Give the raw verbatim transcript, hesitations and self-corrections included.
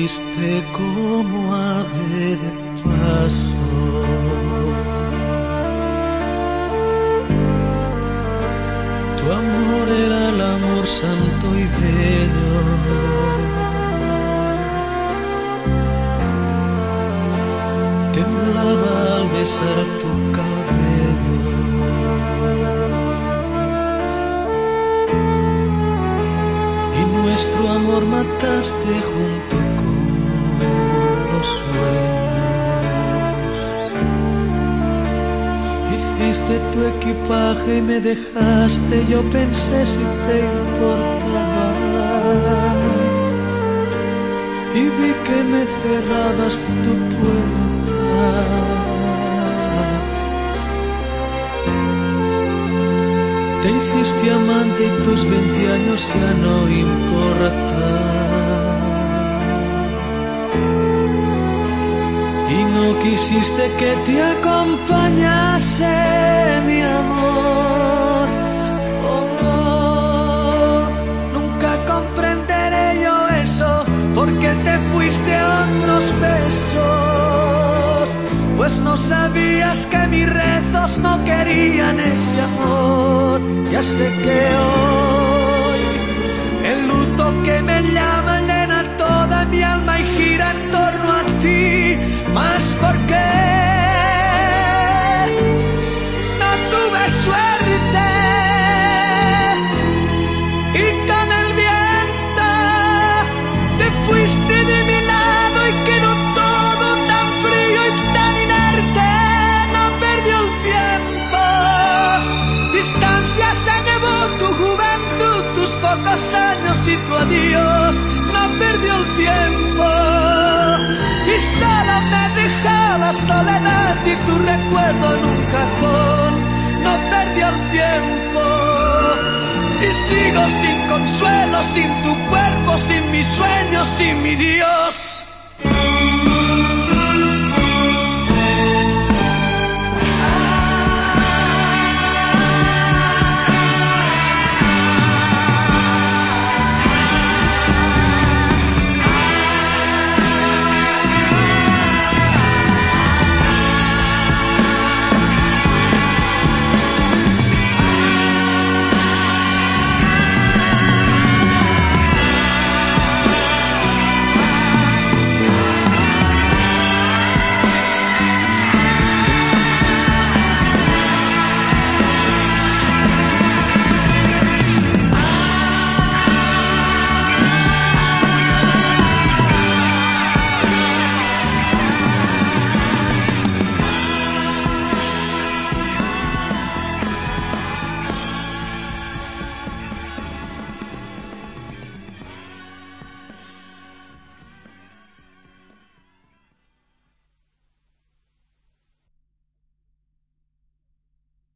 fuiste como ave de paso. Tu amor era el amor santo y bello. Temblaba al besar tu cabello. Y nuestro amor mataste junto con los sueños. Hiciste tu equipaje y me dejaste. Yo pensé si te importaba. Y vi que me cerrabas tu puerta. Te hiciste amante y tus veinte años ya no importan. Y no quisiste que te acompañase mi amor. Oh no, nunca comprenderé yo eso, porque te fuiste a otros besos, pues no sabías que mis rezos no querían ese amor. Ya sé que hoy el luto que me llama llena toda mi alma y gira en torno a ti, mas porque no tuve suerte y con el viento te fuiste de mi lado y quedó todo tan frío y tan inerte. No perdió el tiempo, distancia se llevó tu juventud, tus pocos años y tu adiós. No perdió el tiempo y solo me dejó la soledad y tu recuerdo en un cajón. No perdió el tiempo y sigo sin consuelo, sin tu cuerpo, sin mis sueños, sin mi Dios.